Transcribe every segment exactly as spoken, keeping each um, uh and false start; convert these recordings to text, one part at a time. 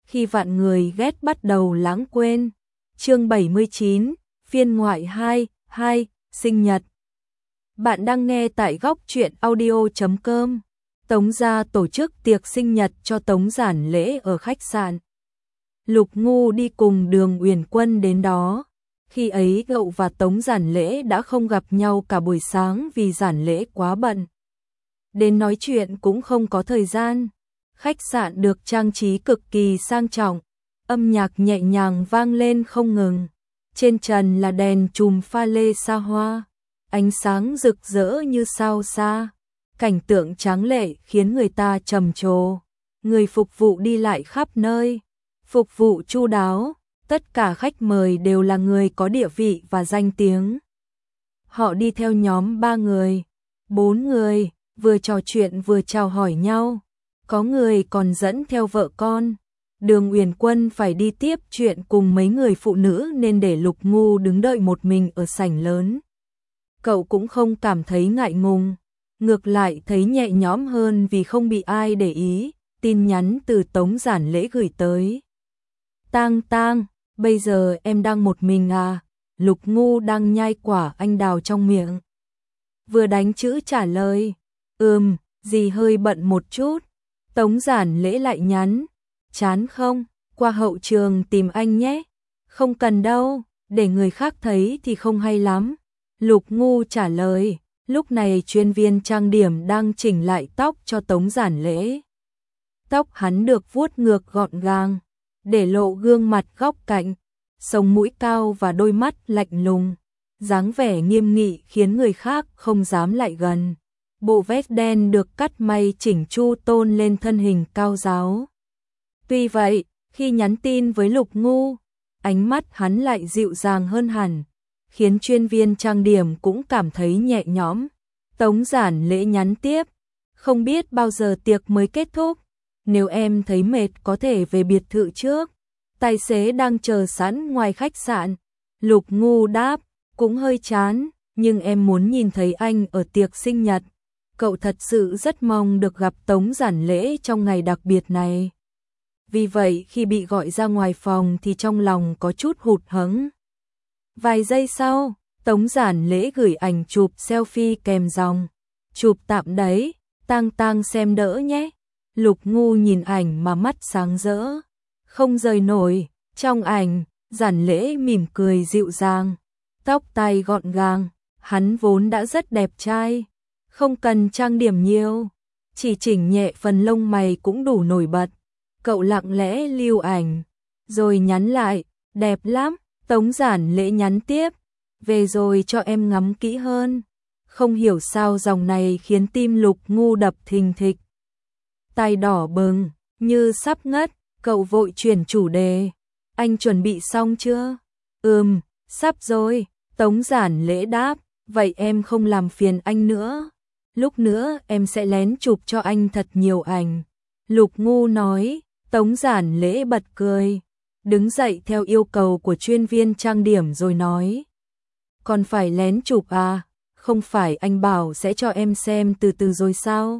khi vạn người ghét bắt đầu lãng quên. Chương bảy mươi chín, phiên ngoại hai, hai, sinh nhật. Bạn đang nghe tại góc truyện audio chấm com. Tống gia tổ chức tiệc sinh nhật cho Tống Giản Lễ ở khách sạn. Lục Ngu đi cùng Đường Uyển Quân đến đó. Khi ấy cậu và Tống Giản Lễ đã không gặp nhau cả buổi sáng vì Giản Lễ quá bận. Đến nói chuyện cũng không có thời gian. Khách sạn được trang trí cực kỳ sang trọng, âm nhạc nhẹ nhàng vang lên không ngừng. Trên trần là đèn chùm pha lê xa hoa, ánh sáng rực rỡ như sao xa. Cảnh tượng tráng lệ khiến người ta trầm trồ. Người phục vụ đi lại khắp nơi, phục vụ chu đáo, tất cả khách mời đều là người có địa vị và danh tiếng. Họ đi theo nhóm ba người, bốn người, vừa trò chuyện vừa chào hỏi nhau. Có người còn dẫn theo vợ con. Đường Uyển Quân phải đi tiếp chuyện cùng mấy người phụ nữ nên để Lục Ngu đứng đợi một mình ở sảnh lớn. Cậu cũng không cảm thấy ngại ngùng, ngược lại thấy nhẹ nhõm hơn vì không bị ai để ý. Tin nhắn từ Tống Giản Lễ gửi tới. Tang Tang, bây giờ em đang một mình à? Lục Ngu đang nhai quả anh đào trong miệng. Vừa đánh chữ trả lời. Ừm, dì hơi bận một chút. Tống Giản Lễ lại nhắn. Chán không? Qua hậu trường tìm anh nhé. Không cần đâu, để người khác thấy thì không hay lắm. Lục Ngu trả lời. Lúc này chuyên viên trang điểm đang chỉnh lại tóc cho Tống Giản Lễ. Tóc hắn được vuốt ngược gọn gàng, để lộ gương mặt góc cạnh, sống mũi cao và đôi mắt lạnh lùng. Dáng vẻ nghiêm nghị khiến người khác không dám lại gần. Bộ vest đen được cắt may chỉnh chu tôn lên thân hình cao ráo. Tuy vậy, khi nhắn tin với Lục Ngu, ánh mắt hắn lại dịu dàng hơn hẳn, khiến chuyên viên trang điểm cũng cảm thấy nhẹ nhõm. Tống Giản Lễ nhắn tiếp, không biết bao giờ tiệc mới kết thúc, nếu em thấy mệt có thể về biệt thự trước. Tài xế đang chờ sẵn ngoài khách sạn. Lục Ngu đáp, cũng hơi chán, nhưng em muốn nhìn thấy anh ở tiệc sinh nhật. Cậu thật sự rất mong được gặp Tống Giản Lễ trong ngày đặc biệt này. Vì vậy khi bị gọi ra ngoài phòng thì trong lòng có chút hụt hẫng. Vài giây sau, Tống Giản Lễ gửi ảnh chụp selfie kèm dòng. Chụp tạm đấy, Tang Tang xem đỡ nhé. Lục Ngu nhìn ảnh mà mắt sáng rỡ, không rời nổi. Trong ảnh, Giản Lễ mỉm cười dịu dàng, tóc tai gọn gàng, hắn vốn đã rất đẹp trai, không cần trang điểm nhiều, chỉ chỉnh nhẹ phần lông mày cũng đủ nổi bật. Cậu lặng lẽ lưu ảnh, rồi nhắn lại, đẹp lắm. Tống Giản Lễ nhắn tiếp, về rồi cho em ngắm kỹ hơn. Không hiểu sao dòng này khiến tim Lục Ngu đập thình thịch. Tai đỏ bừng, như sắp ngất, cậu vội chuyển chủ đề. Anh chuẩn bị xong chưa? Ừm, sắp rồi. Tống Giản Lễ đáp, vậy em không làm phiền anh nữa. Lúc nữa em sẽ lén chụp cho anh thật nhiều ảnh. Lục Ngu nói. Tống Giản Lễ bật cười, đứng dậy theo yêu cầu của chuyên viên trang điểm rồi nói. Còn phải lén chụp à? Không phải anh bảo sẽ cho em xem từ từ rồi sao?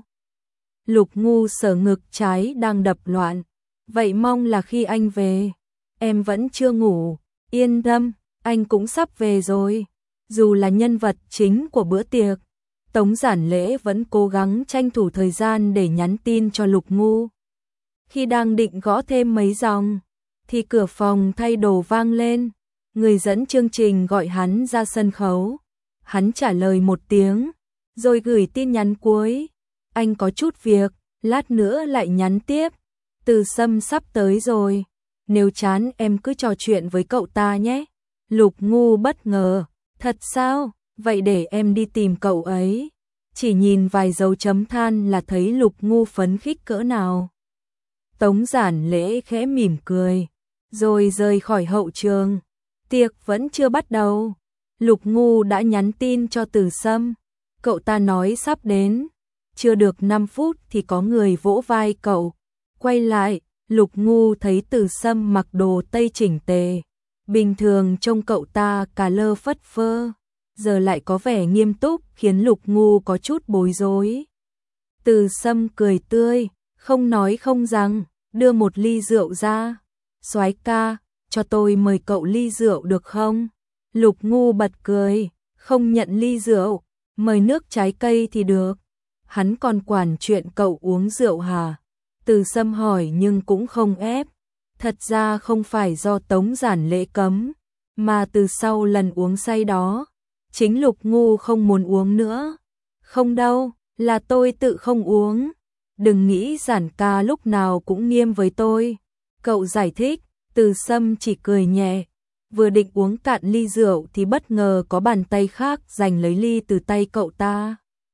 Lục Ngu sờ ngực trái đang đập loạn. Vậy mong là khi anh về. Em vẫn chưa ngủ. Yên tâm, anh cũng sắp về rồi. Dù là nhân vật chính của bữa tiệc, Tống Giản Lễ vẫn cố gắng tranh thủ thời gian để nhắn tin cho Lục Ngu. Khi đang định gõ thêm mấy dòng, thì cửa phòng thay đồ vang lên. Người dẫn chương trình gọi hắn ra sân khấu. Hắn trả lời một tiếng, rồi gửi tin nhắn cuối. Anh có chút việc, lát nữa lại nhắn tiếp. Từ Sâm sắp tới rồi, nếu chán em cứ trò chuyện với cậu ta nhé. Lục Ngu bất ngờ, thật sao? Vậy để em đi tìm cậu ấy. Chỉ nhìn vài dấu chấm than là thấy Lục Ngu phấn khích cỡ nào. Tống Giản Lễ khẽ mỉm cười, rồi rời khỏi hậu trường. Tiệc vẫn chưa bắt đầu. Lục Ngu đã nhắn tin cho Từ Sâm. Cậu ta nói sắp đến. Chưa được năm phút thì có người vỗ vai cậu. Quay lại, Lục Ngu thấy Từ Sâm mặc đồ tây chỉnh tề. Bình thường trông cậu ta cà lơ phất phơ, giờ lại có vẻ nghiêm túc khiến Lục Ngu có chút bối rối. Từ Sâm cười tươi, không nói không rằng, đưa một ly rượu ra. Soái ca, cho tôi mời cậu ly rượu được không? Lục Ngu bật cười, không nhận ly rượu, mời nước trái cây thì được. Hắn còn quản chuyện cậu uống rượu hả? Từ Sâm hỏi nhưng cũng không ép. Thật ra không phải do Tống Giản Lễ cấm, mà từ sau lần uống say đó, chính Lục Ngu không muốn uống nữa. Không đâu, là tôi tự không uống. Đừng nghĩ Giản ca lúc nào cũng nghiêm với tôi. Cậu giải thích. Từ Sâm chỉ cười nhẹ. Vừa định uống cạn ly rượu thì bất ngờ có bàn tay khác giành lấy ly từ tay cậu ta.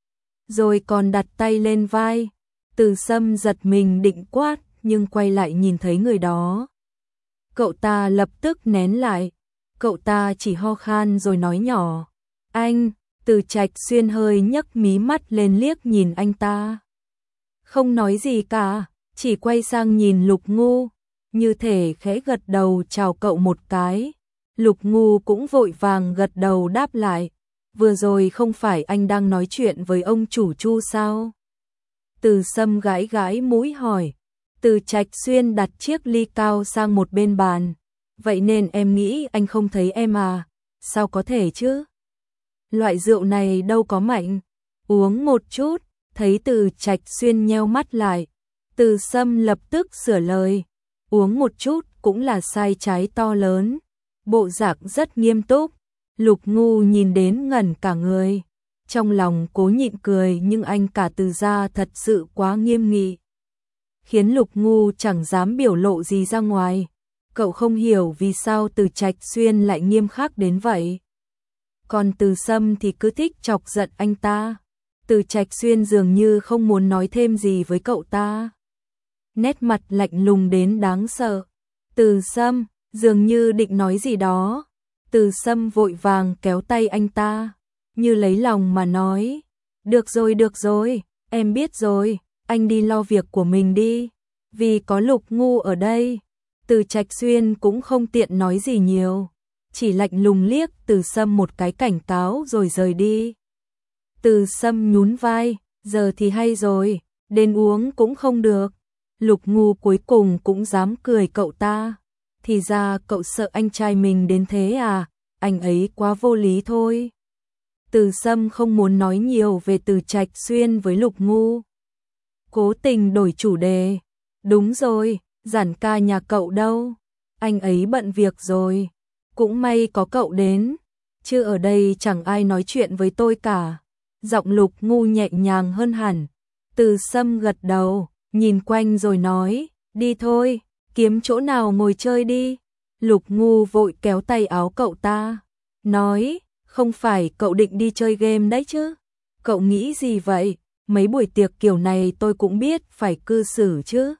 Rồi còn đặt tay lên vai. Từ Sâm giật mình định quát, nhưng quay lại nhìn thấy người đó. Cậu ta lập tức nén lại. Cậu ta chỉ ho khan rồi nói nhỏ. Anh, Từ Trạch Xuyên hơi nhấc mí mắt lên liếc nhìn anh ta. Không nói gì cả, chỉ quay sang nhìn Lục Ngu, như thể khẽ gật đầu chào cậu một cái. Lục Ngu cũng vội vàng gật đầu đáp lại. Vừa rồi không phải anh đang nói chuyện với ông chủ Chu sao? Từ Sâm gãi gãi mũi hỏi. Từ Trạch Xuyên đặt chiếc ly cao sang một bên bàn. Vậy nên em nghĩ anh không thấy em à? Sao có thể chứ? Loại rượu này đâu có mạnh. Uống một chút. Thấy Từ Trạch Xuyên nheo mắt lại. Từ Sâm lập tức sửa lời. Uống một chút cũng là sai trái to lớn. Bộ dạng rất nghiêm túc. Lục Ngu nhìn đến ngẩn cả người. Trong lòng cố nhịn cười nhưng anh cả Từ gia thật sự quá nghiêm nghị. Khiến Lục Ngu chẳng dám biểu lộ gì ra ngoài. Cậu không hiểu vì sao Từ Trạch Xuyên lại nghiêm khắc đến vậy. Còn Từ Sâm thì cứ thích chọc giận anh ta. Từ Trạch Xuyên dường như không muốn nói thêm gì với cậu ta. Nét mặt lạnh lùng đến đáng sợ. Từ Sâm, dường như định nói gì đó. Từ Sâm vội vàng kéo tay anh ta, như lấy lòng mà nói. Được rồi, được rồi, em biết rồi, anh đi lo việc của mình đi. Vì có Lục Ngu ở đây, Từ Trạch Xuyên cũng không tiện nói gì nhiều. Chỉ lạnh lùng liếc Từ Sâm một cái cảnh cáo rồi rời đi. Từ Sâm nhún vai, giờ thì hay rồi, đến uống cũng không được. Lục Ngu cuối cùng cũng dám cười cậu ta. Thì ra cậu sợ anh trai mình đến thế à, anh ấy quá vô lý thôi. Từ Sâm không muốn nói nhiều về Từ Trạch Xuyên với Lục Ngu. Cố tình đổi chủ đề. Đúng rồi, Giản ca nhà cậu đâu? Anh ấy bận việc rồi. Cũng may có cậu đến. Chứ ở đây chẳng ai nói chuyện với tôi cả. Giọng Lục Ngu nhẹ nhàng hơn hẳn. Từ Sâm gật đầu, nhìn quanh rồi nói, đi thôi, kiếm chỗ nào ngồi chơi đi. Lục Ngu vội kéo tay áo cậu ta, nói, không phải cậu định đi chơi game đấy chứ? Cậu nghĩ gì vậy? Mấy buổi tiệc kiểu này tôi cũng biết phải cư xử chứ.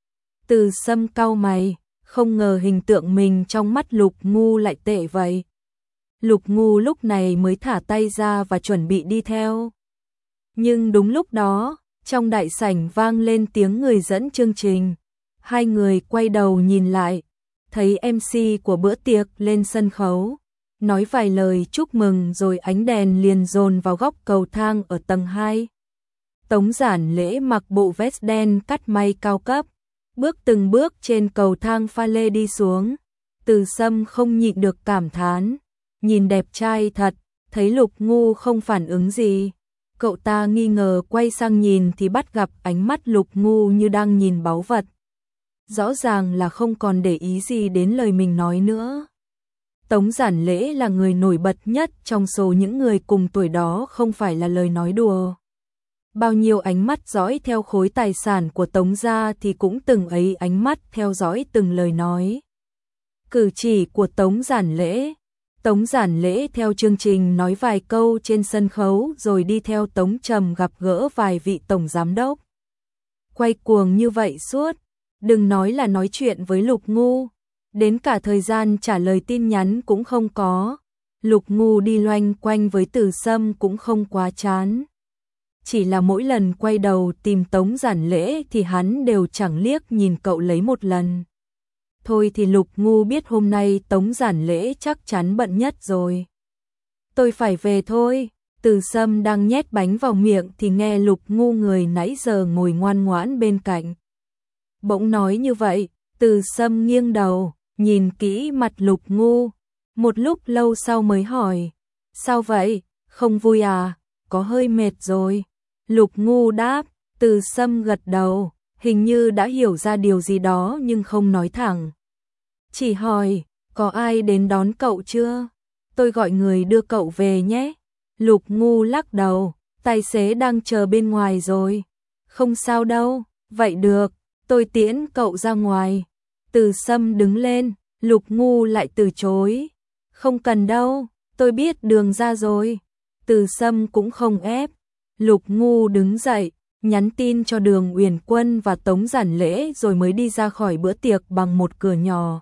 Từ Sâm cau mày, không ngờ hình tượng mình trong mắt Lục Ngu lại tệ vậy. Lục Ngu lúc này mới thả tay ra và chuẩn bị đi theo. Nhưng đúng lúc đó, trong đại sảnh vang lên tiếng người dẫn chương trình. Hai người quay đầu nhìn lại, thấy em xê của bữa tiệc lên sân khấu, nói vài lời chúc mừng rồi ánh đèn liền dồn vào góc cầu thang ở tầng hai. Tống Giản Lễ mặc bộ vest đen cắt may cao cấp, bước từng bước trên cầu thang pha lê đi xuống. Từ Sâm không nhịn được cảm thán, nhìn đẹp trai thật. Thấy Lục Ngu không phản ứng gì, cậu ta nghi ngờ quay sang nhìn thì bắt gặp ánh mắt Lục Ngu như đang nhìn báu vật. Rõ ràng là không còn để ý gì đến lời mình nói nữa. Tống Giản Lễ là người nổi bật nhất trong số những người cùng tuổi đó, không phải là lời nói đùa. Bao nhiêu ánh mắt dõi theo khối tài sản của Tống gia thì cũng từng ấy ánh mắt theo dõi từng lời nói, cử chỉ của Tống Giản Lễ. Tống Giản Lễ theo chương trình nói vài câu trên sân khấu rồi đi theo Tống Trầm gặp gỡ vài vị tổng giám đốc. Quay cuồng như vậy suốt, đừng nói là nói chuyện với Lục Ngu, đến cả thời gian trả lời tin nhắn cũng không có. Lục Ngu đi loanh quanh với Từ Sâm cũng không quá chán. Chỉ là mỗi lần quay đầu tìm Tống Giản Lễ thì hắn đều chẳng liếc nhìn cậu lấy một lần. Thôi thì Lục Ngu biết hôm nay Tống Giản Lễ chắc chắn bận nhất rồi. Tôi phải về thôi. Từ Sâm đang nhét bánh vào miệng thì nghe Lục Ngu người nãy giờ ngồi ngoan ngoãn bên cạnh Bỗng nói như vậy, Từ Sâm nghiêng đầu, nhìn kỹ mặt Lục Ngu, một lúc lâu sau mới hỏi, sao vậy, không vui à, có hơi mệt rồi. Lục Ngu đáp, Từ Sâm gật đầu, hình như đã hiểu ra điều gì đó nhưng không nói thẳng. Chỉ hỏi, có ai đến đón cậu chưa? Tôi gọi người đưa cậu về nhé. Lục Ngu lắc đầu, tài xế đang chờ bên ngoài rồi. Không sao đâu, vậy được, tôi tiễn cậu ra ngoài. Từ Sâm đứng lên, Lục Ngu lại từ chối. Không cần đâu, tôi biết đường ra rồi. Từ Sâm cũng không ép. Lục Ngu đứng dậy, nhắn tin cho Đường Uyển Quân và Tống Giản Lễ rồi mới đi ra khỏi bữa tiệc bằng một cửa nhỏ.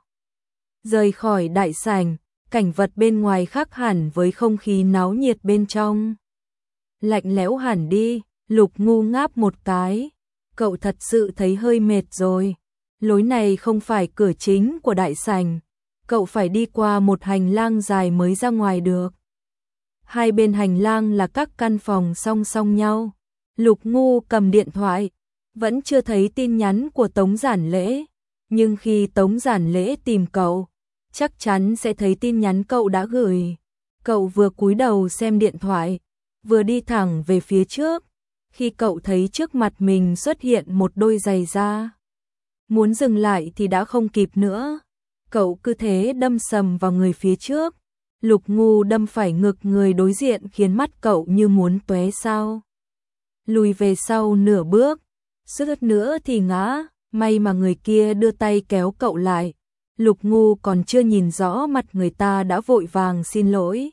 Rời khỏi đại sảnh, cảnh vật bên ngoài khác hẳn với không khí náo nhiệt bên trong. Lạnh lẽo hẳn đi, Lục Ngu ngáp một cái. Cậu thật sự thấy hơi mệt rồi. Lối này không phải cửa chính của đại sảnh. Cậu phải đi qua một hành lang dài mới ra ngoài được. Hai bên hành lang là các căn phòng song song nhau. Lục Ngu cầm điện thoại, vẫn chưa thấy tin nhắn của Tống Giản Lễ. Nhưng khi Tống Giản Lễ tìm cậu, chắc chắn sẽ thấy tin nhắn cậu đã gửi. Cậu vừa cúi đầu xem điện thoại, vừa đi thẳng về phía trước. Khi cậu thấy trước mặt mình xuất hiện một đôi giày da, muốn dừng lại thì đã không kịp nữa. Cậu cứ thế đâm sầm vào người phía trước. Lục Ngu đâm phải ngực người đối diện khiến mắt cậu như muốn tóe sao. Lùi về sau nửa bước, suýt nữa thì ngã, may mà người kia đưa tay kéo cậu lại. Lục Ngu còn chưa nhìn rõ mặt người ta đã vội vàng xin lỗi.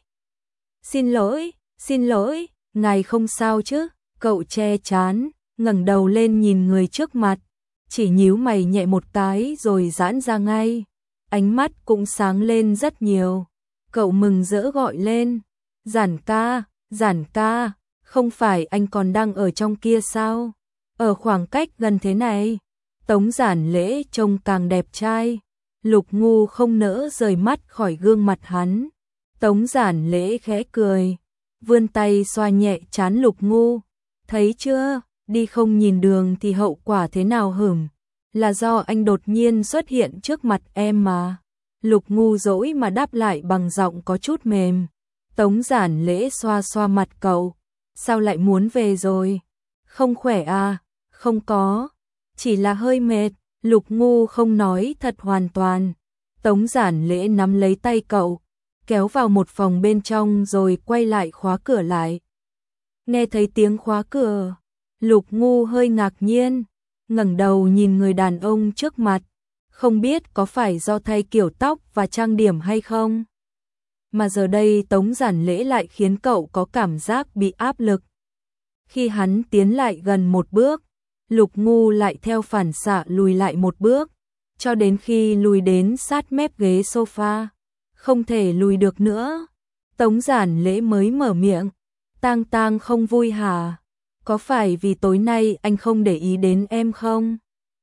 Xin lỗi, xin lỗi, ngài không sao chứ? Cậu che trán, ngẩng đầu lên nhìn người trước mặt, chỉ nhíu mày nhẹ một cái rồi giãn ra ngay. Ánh mắt cũng sáng lên rất nhiều. Cậu mừng rỡ gọi lên, Giản ca, Giản ca, không phải anh còn đang ở trong kia sao? Ở khoảng cách gần thế này. Tống Giản Lễ trông càng đẹp trai. Lục Ngu không nỡ rời mắt khỏi gương mặt hắn. Tống Giản Lễ khẽ cười, vươn tay xoa nhẹ trán Lục Ngu. Thấy chưa, đi không nhìn đường thì hậu quả thế nào hửng. Là do anh đột nhiên xuất hiện trước mặt em mà. Lục Ngu dỗi mà đáp lại bằng giọng có chút mềm. Tống Giản Lễ xoa xoa mặt cậu. Sao lại muốn về rồi? Không khỏe à? Không có, chỉ là hơi mệt. Lục Ngu không nói thật hoàn toàn. Tống Giản Lễ nắm lấy tay cậu, kéo vào một phòng bên trong rồi quay lại khóa cửa lại. Nghe thấy tiếng khóa cửa, Lục Ngu hơi ngạc nhiên, ngẩng đầu nhìn người đàn ông trước mặt, không biết có phải do thay kiểu tóc và trang điểm hay không. Mà giờ đây Tống Giản Lễ lại khiến cậu có cảm giác bị áp lực. Khi hắn tiến lại gần một bước, Lục Ngu lại theo phản xạ lùi lại một bước, cho đến khi lùi đến sát mép ghế sofa, không thể lùi được nữa. Tống Giản Lễ mới mở miệng, Tang Tang không vui hả? Có phải vì tối nay anh không để ý đến em không?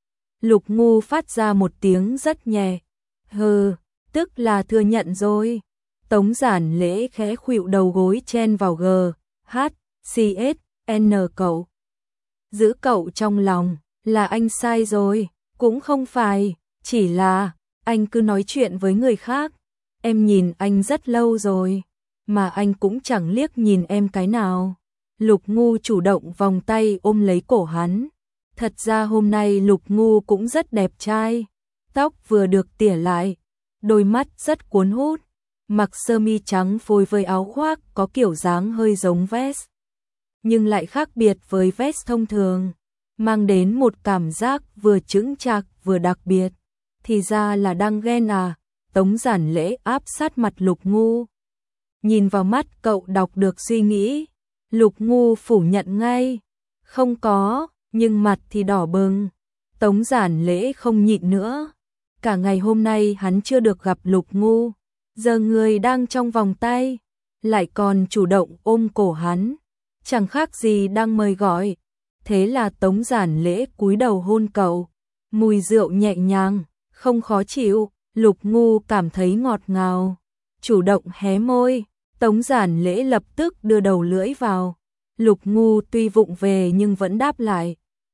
Lục Ngu phát ra một tiếng rất nhẹ, hừ, tức là thừa nhận rồi. Tống Giản Lễ khẽ khuỵu đầu gối chen vào G, H, C, S, N cậu. Giữ cậu trong lòng, là anh sai rồi, cũng không phải, chỉ là, anh cứ nói chuyện với người khác. Em nhìn anh rất lâu rồi, mà anh cũng chẳng liếc nhìn em cái nào. Lục Ngu chủ động vòng tay ôm lấy cổ hắn. Thật ra hôm nay Lục Ngu cũng rất đẹp trai, tóc vừa được tỉa lại, đôi mắt rất cuốn hút, mặc sơ mi trắng phối với áo khoác có kiểu dáng hơi giống vest, nhưng lại khác biệt với vest thông thường, mang đến một cảm giác vừa chững chạc vừa đặc biệt. Thì ra là đang ghen à? Tống Giản Lễ áp sát mặt Lục Ngu, nhìn vào mắt cậu đọc được suy nghĩ. Lục Ngu phủ nhận ngay, không có, nhưng mặt thì đỏ bừng. Tống Giản Lễ không nhịn nữa, cả ngày hôm nay hắn chưa được gặp Lục Ngu, giờ người đang trong vòng tay, lại còn chủ động ôm cổ hắn, chẳng khác gì đang mời gọi. Thế là Tống Giản Lễ cúi đầu hôn cậu, mùi rượu nhẹ nhàng, không khó chịu. Lục Ngu cảm thấy ngọt ngào, chủ động hé môi. Tống Giản Lễ lập tức đưa đầu lưỡi vào. Lục Ngu tuy vụng về nhưng vẫn đáp lại,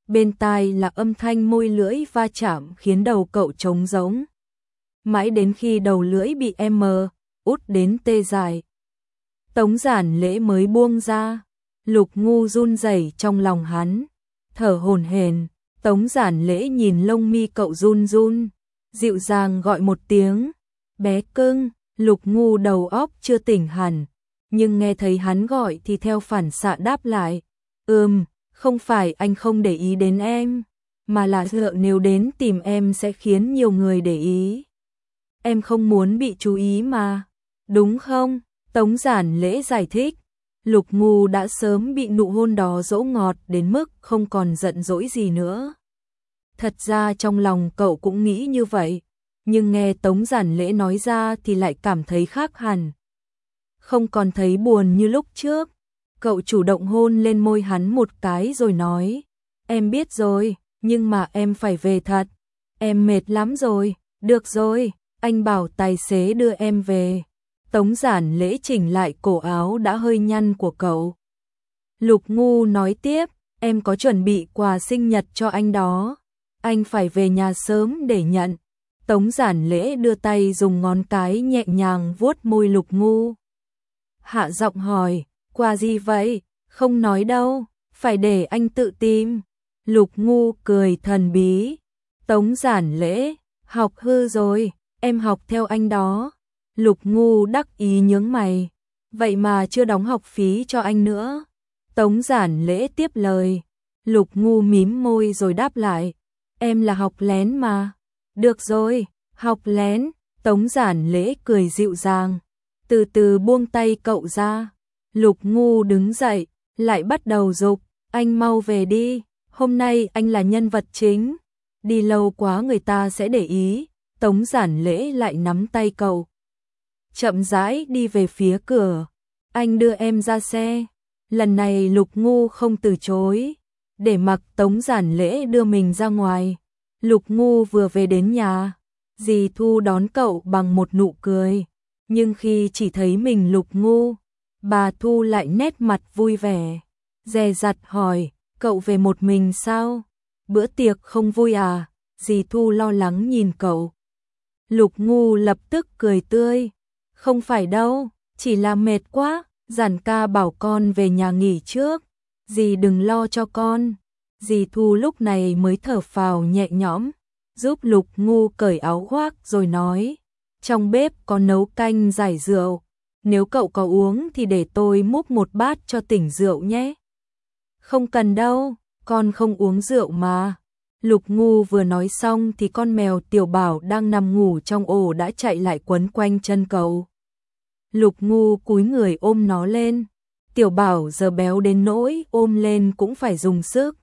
Bên tai là âm thanh môi lưỡi va chạm khiến đầu cậu trống rỗng. Mãi đến khi đầu lưỡi bị M út đến tê dại, Tống Giản Lễ mới buông ra. Lục Ngu run rẩy trong lòng hắn, thở hổn hển. Tống Giản Lễ nhìn lông mi cậu run run, dịu dàng gọi một tiếng, bé cưng. Lục Ngu đầu óc chưa tỉnh hẳn, nhưng nghe thấy hắn gọi thì theo phản xạ đáp lại, ừm, không phải anh không để ý đến em, mà là sợ nếu đến tìm em sẽ khiến nhiều người để ý. Em không muốn bị chú ý mà, đúng không? Tống Giản Lễ giải thích. Lục Ngu đã sớm bị nụ hôn đó dỗ ngọt đến mức không còn giận dỗi gì nữa. Thật ra trong lòng cậu cũng nghĩ như vậy, nhưng nghe Tống Giản Lễ nói ra thì lại cảm thấy khác hẳn. Không còn thấy buồn như lúc trước. Cậu chủ động hôn lên môi hắn một cái rồi nói, em biết rồi, nhưng mà em phải về thật. Em mệt lắm rồi, được rồi, anh bảo tài xế đưa em về. Tống Giản Lễ chỉnh lại cổ áo đã hơi nhăn của cậu. Lục Ngu nói tiếp, em có chuẩn bị quà sinh nhật cho anh đó. Anh phải về nhà sớm để nhận. Tống Giản Lễ đưa tay dùng ngón cái nhẹ nhàng vuốt môi Lục Ngu. Hạ giọng hỏi, quà gì vậy? Không nói đâu, phải để anh tự tìm. Lục Ngu cười thần bí. Tống Giản Lễ, học hư rồi, em học theo anh đó. Lục Ngu đắc ý nhướng mày, vậy mà chưa đóng học phí cho anh nữa. Tống Giản Lễ tiếp lời. Lục Ngu mím môi rồi đáp lại, em là học lén mà. Được rồi, học lén. Tống Giản Lễ cười dịu dàng, từ từ buông tay cậu ra. Lục Ngu đứng dậy, lại bắt đầu giục, anh mau về đi, hôm nay anh là nhân vật chính. Đi lâu quá người ta sẽ để ý. Tống Giản Lễ lại nắm tay cậu, chậm rãi đi về phía cửa. Anh đưa em ra xe. Lần này Lục Ngu không từ chối, để mặc Tống Giản Lễ đưa mình ra ngoài. Lục Ngu vừa về đến nhà, dì Thu đón cậu bằng một nụ cười, nhưng khi chỉ thấy mình Lục Ngu, bà Thu lại nét mặt vui vẻ, dè dặt hỏi, cậu về một mình sao? Bữa tiệc không vui à? Dì Thu lo lắng nhìn cậu. Lục Ngu lập tức cười tươi, không phải đâu, chỉ là mệt quá, Giản ca bảo con về nhà nghỉ trước, dì đừng lo cho con. Dì Thu lúc này mới thở phào nhẹ nhõm, giúp Lục Ngu cởi áo khoác rồi nói, trong bếp có nấu canh giải rượu, nếu cậu có uống thì để tôi múc một bát cho tỉnh rượu nhé. Không cần đâu, con không uống rượu mà. Lục Ngu vừa nói xong thì con mèo Tiểu Bảo đang nằm ngủ trong ổ đã chạy lại quấn quanh chân cậu. Lục Ngu cúi người ôm nó lên. Tiểu Bảo giờ béo đến nỗi ôm lên cũng phải dùng sức.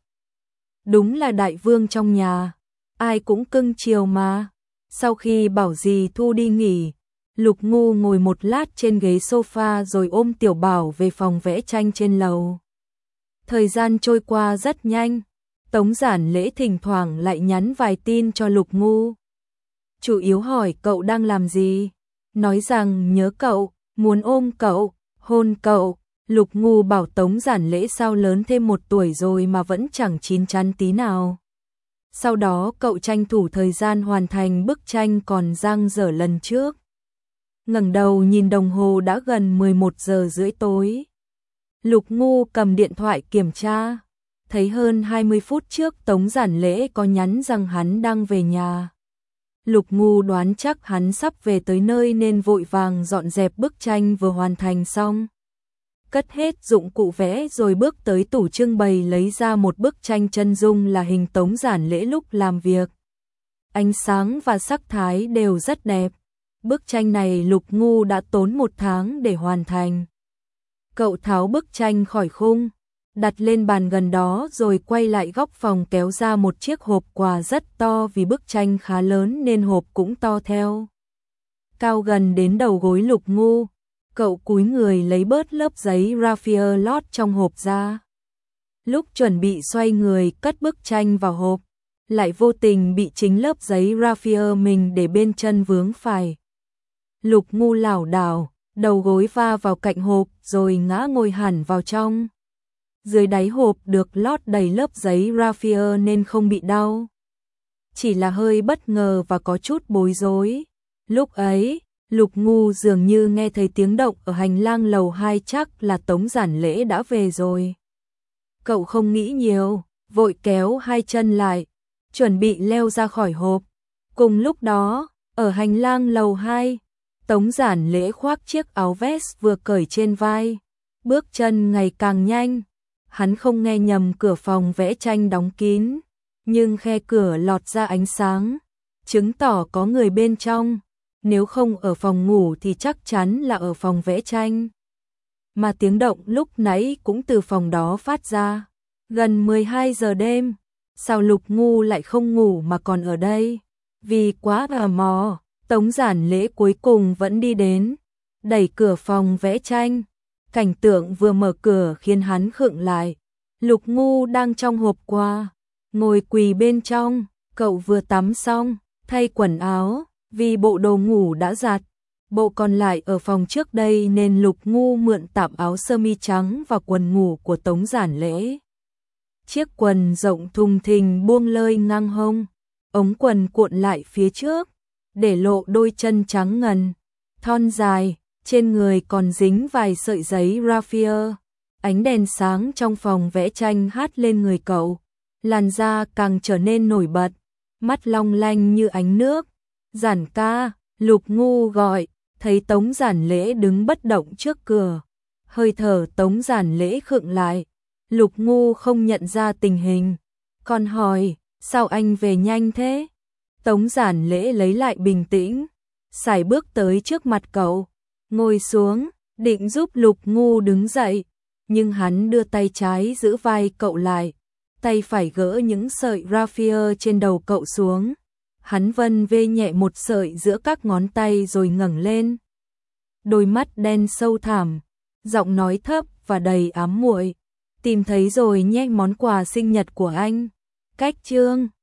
Đúng là đại vương trong nhà, ai cũng cưng chiều mà. Sau khi bảo dì Thu đi nghỉ, Lục Ngu ngồi một lát trên ghế sofa rồi ôm Tiểu Bảo về phòng vẽ tranh trên lầu. Thời gian trôi qua rất nhanh. Tống Giản Lễ thỉnh thoảng lại nhắn vài tin cho Lục Ngu. Chủ yếu hỏi cậu đang làm gì, nói rằng nhớ cậu, muốn ôm cậu, hôn cậu. Lục Ngu bảo Tống Giản Lễ sao lớn thêm một tuổi rồi mà vẫn chẳng chín chắn tí nào. Sau đó cậu tranh thủ thời gian hoàn thành bức tranh còn dang dở lần trước. Ngẩng đầu nhìn đồng hồ đã gần mười một giờ rưỡi tối. Lục Ngu cầm điện thoại kiểm tra, thấy hơn hai mươi phút trước Tống Giản Lễ có nhắn rằng hắn đang về nhà. Lục Ngu đoán chắc hắn sắp về tới nơi nên vội vàng dọn dẹp bức tranh vừa hoàn thành xong. Cất hết dụng cụ vẽ rồi bước tới tủ trưng bày lấy ra một bức tranh chân dung là hình Tống Giản Lễ lúc làm việc. Ánh sáng và sắc thái đều rất đẹp. Bức tranh này Lục Ngu đã tốn một tháng để hoàn thành. Cậu tháo bức tranh khỏi khung, đặt lên bàn gần đó rồi quay lại góc phòng kéo ra một chiếc hộp quà rất to vì bức tranh khá lớn nên hộp cũng to theo. Cao gần đến đầu gối Lục Ngu, cậu cúi người lấy bớt lớp giấy raffia lót trong hộp ra. Lúc chuẩn bị xoay người cất bức tranh vào hộp, lại vô tình bị chính lớp giấy raffia mình để bên chân vướng phải. Lục Ngu lảo đảo, đầu gối va vào cạnh hộp rồi ngã ngồi hẳn vào trong. Dưới đáy hộp được lót đầy lớp giấy raffia nên không bị đau. Chỉ là hơi bất ngờ và có chút bối rối. Lúc ấy, Lục Ngu dường như nghe thấy tiếng động ở hành lang lầu hai, chắc là Tống Giản Lễ đã về rồi. Cậu không nghĩ nhiều, vội kéo hai chân lại, chuẩn bị leo ra khỏi hộp. Cùng lúc đó, ở hành lang lầu hai, Tống Giản Lễ khoác chiếc áo vest vừa cởi trên vai, bước chân ngày càng nhanh. Hắn không nghe nhầm, cửa phòng vẽ tranh đóng kín, nhưng khe cửa lọt ra ánh sáng, chứng tỏ có người bên trong. Nếu không ở phòng ngủ thì chắc chắn là ở phòng vẽ tranh. Mà tiếng động lúc nãy cũng từ phòng đó phát ra. Gần mười hai giờ đêm, sao Lục Ngu lại không ngủ mà còn ở đây? Vì quá tò mò, Tống Giản Lễ cuối cùng vẫn đi đến, đẩy cửa phòng vẽ tranh. Cảnh tượng vừa mở cửa khiến hắn khựng lại. Lục Ngu đang trong hộp quà, ngồi quỳ bên trong. Cậu vừa tắm xong, thay quần áo, vì bộ đồ ngủ đã giặt. Bộ còn lại ở phòng trước đây nên Lục Ngu mượn tạm áo sơ mi trắng và quần ngủ của Tống Giản Lễ. Chiếc quần rộng thùng thình buông lơi ngang hông, ống quần cuộn lại phía trước, để lộ đôi chân trắng ngần, thon dài, trên người còn dính vài sợi giấy raffia. Ánh đèn sáng trong phòng vẽ tranh hát lên người cậu, làn da càng trở nên nổi bật, mắt long lanh như ánh nước. Giản ca, Lục Ngu gọi, thấy Tống Giản Lễ đứng bất động trước cửa. Hơi thở Tống Giản Lễ khựng lại, Lục Ngu không nhận ra tình hình, còn hỏi, sao anh về nhanh thế? Tống Giản Lễ lấy lại bình tĩnh, sải bước tới trước mặt cậu, ngồi xuống, định giúp Lục Ngu đứng dậy, nhưng hắn đưa tay trái giữ vai cậu lại, tay phải gỡ những sợi raffia trên đầu cậu xuống. Hắn vân vê nhẹ một sợi giữa các ngón tay rồi ngẩng lên. Đôi mắt đen sâu thẳm, giọng nói thấp và đầy ám muội. Tìm thấy rồi nhé món quà sinh nhật của anh. Cách chương